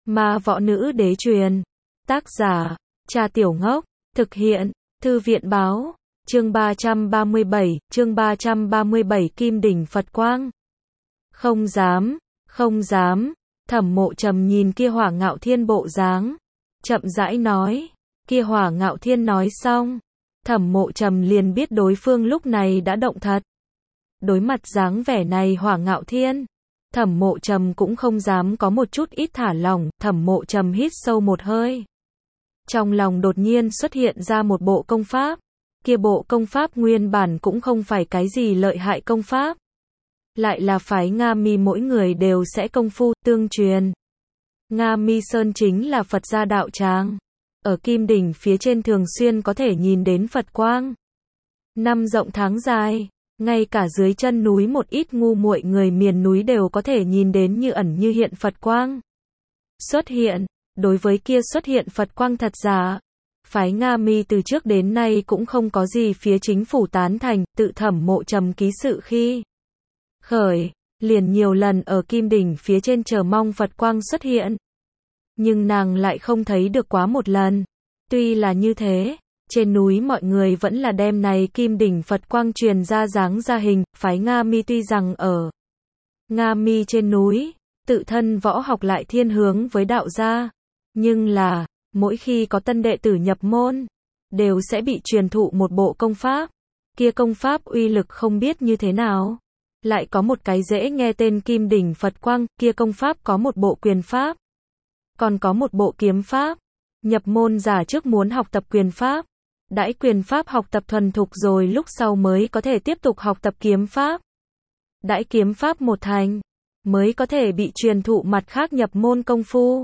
Ma võ nữ đế truyền. Tác giả, Trà Tiểu Ngốc. Thực hiện, Thư viện báo. Chương 337, Kim đỉnh Phật quang. Không dám, không dám. Thẩm Mộ Trầm nhìn kia Hỏa Ngạo Thiên bộ dáng, chậm rãi nói. Kia Hỏa Ngạo Thiên nói xong, Thẩm Mộ Trầm liền biết đối phương lúc này đã động thật. Đối mặt dáng vẻ này Hỏa Ngạo Thiên, Thẩm Mộ Trầm cũng không dám có một chút ít thả lỏng. Thẩm Mộ Trầm hít sâu một hơi. Trong lòng đột nhiên xuất hiện ra một bộ công pháp. Kia bộ công pháp nguyên bản cũng không phải cái gì lợi hại công pháp, lại là phái Nga Mi mỗi người đều sẽ công phu tương truyền. Nga Mi Sơn chính là Phật gia đạo tràng. Ở Kim đỉnh phía trên thường xuyên có thể nhìn đến Phật quang. Năm rộng tháng dài, ngay cả dưới chân núi một ít ngu muội người miền núi đều có thể nhìn đến như ẩn như hiện Phật quang xuất hiện. Đối với kia xuất hiện Phật quang thật giả, phái Nga Mi từ trước đến nay cũng không có gì phía chính phủ tán thành. Tự Thẩm Mộ Trầm ký sự khi khởi, liền nhiều lần ở Kim đỉnh phía trên chờ mong Phật quang xuất hiện. Nhưng nàng lại không thấy được quá một lần. Tuy là như thế, trên núi mọi người vẫn là đem này Kim đỉnh Phật quang truyền ra dáng ra hình. Phái Nga Mi tuy rằng ở Nga Mi trên núi, tự thân võ học lại thiên hướng với đạo gia, nhưng là, mỗi khi có tân đệ tử nhập môn, đều sẽ bị truyền thụ một bộ công pháp. Kia công pháp uy lực không biết như thế nào. Lại có một cái dễ nghe tên Kim đỉnh Phật quang. Kia công pháp có một bộ quyền pháp, còn có một bộ kiếm pháp. Nhập môn giả trước muốn học tập quyền pháp, đãi quyền pháp học tập thuần thục rồi lúc sau mới có thể tiếp tục học tập kiếm pháp. Đãi kiếm pháp một thành, mới có thể bị truyền thụ mặt khác nhập môn công phu.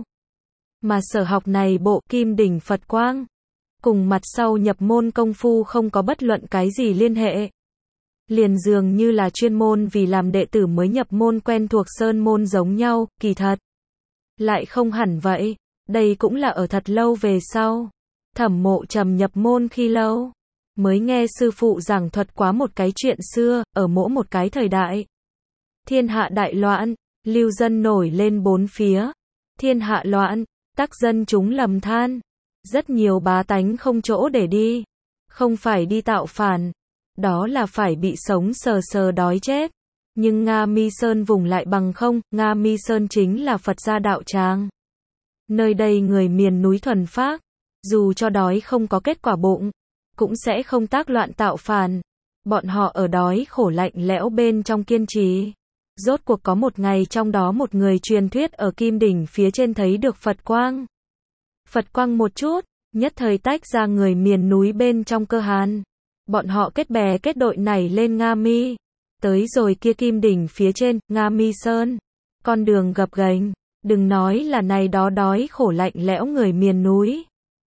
Mà sở học này bộ Kim đỉnh Phật quang, cùng mặt sau nhập môn công phu không có bất luận cái gì liên hệ. Liền dường như là chuyên môn vì làm đệ tử mới nhập môn quen thuộc sơn môn giống nhau. Kỳ thật lại không hẳn vậy. Đây cũng là ở thật lâu về sau, Thẩm Mộ Trầm nhập môn khi lâu, mới nghe sư phụ giảng thuật quá một cái chuyện xưa. Ở mỗi một cái thời đại, thiên hạ đại loạn, lưu dân nổi lên bốn phía. Thiên hạ loạn, tắc dân chúng lầm than. Rất nhiều bá tánh không chỗ để đi. Không phải đi tạo phản, đó là phải bị sống sờ sờ đói chết. Nhưng Nga Mi Sơn vùng lại bằng không. Nga Mi Sơn chính là Phật gia đạo tràng. Nơi đây người miền núi thuần phác, dù cho đói không có kết quả bụng, cũng sẽ không tác loạn tạo phản. Bọn họ ở đói khổ lạnh lẽo bên trong kiên trì. Rốt cuộc có một ngày trong đó một người truyền thuyết ở Kim đỉnh phía trên thấy được Phật quang. Phật quang một chút, nhất thời tách ra người miền núi bên trong cơ hàn. Bọn họ kết bè kết đội nảy lên Nga Mi. Tới rồi kia Kim đỉnh phía trên, Nga Mi Sơn. Con đường gập ghềnh, đừng nói là này đó đói khổ lạnh lẽo người miền núi.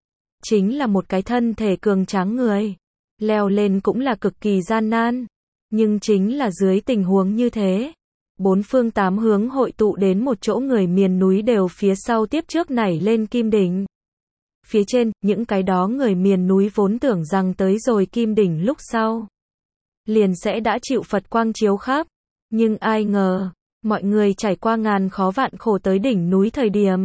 Chính là một cái thân thể cường tráng người, leo lên cũng là cực kỳ gian nan. Nhưng chính là dưới tình huống như thế, bốn phương tám hướng hội tụ đến một chỗ người miền núi đều phía sau tiếp trước nảy lên Kim đỉnh phía trên. Những cái đó người miền núi vốn tưởng rằng tới rồi Kim đỉnh lúc sau, liền sẽ đã chịu Phật quang chiếu khắp. Nhưng ai ngờ, mọi người trải qua ngàn khó vạn khổ tới đỉnh núi thời điểm,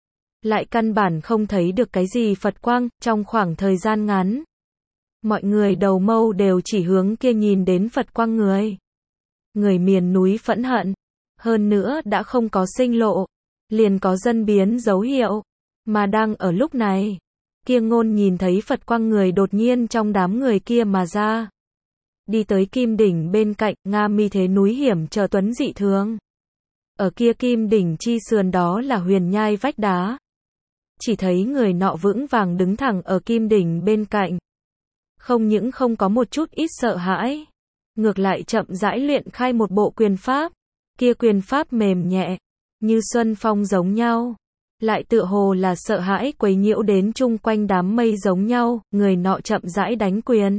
lại căn bản không thấy được cái gì Phật quang. Trong khoảng thời gian ngắn, mọi người đầu mâu đều chỉ hướng kia nhìn đến Phật quang người. Người miền núi phẫn hận, hơn nữa đã không có sinh lộ, liền có dân biến dấu hiệu. Mà đang ở lúc này, kia ngôn nhìn thấy Phật quang người đột nhiên trong đám người kia mà ra. Đi tới Kim đỉnh bên cạnh. Nga Mi thế núi hiểm trở tuấn dị thường. Ở kia Kim đỉnh chi sườn đó là huyền nhai vách đá. Chỉ thấy người nọ vững vàng đứng thẳng ở Kim đỉnh bên cạnh. Không những không có một chút ít sợ hãi, ngược lại chậm rãi luyện khai một bộ quyền pháp. Kia quyền pháp mềm nhẹ, như xuân phong giống nhau, lại tựa hồ là sợ hãi quấy nhiễu đến chung quanh đám mây giống nhau. Người nọ chậm rãi đánh quyền.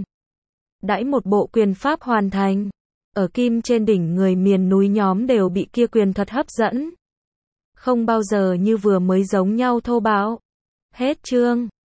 Đãi một bộ quyền pháp hoàn thành, ở Kim trên đỉnh người miền núi nhóm đều bị kia quyền thuật hấp dẫn. Không bao giờ như vừa mới giống nhau thô bạo. Hết chương.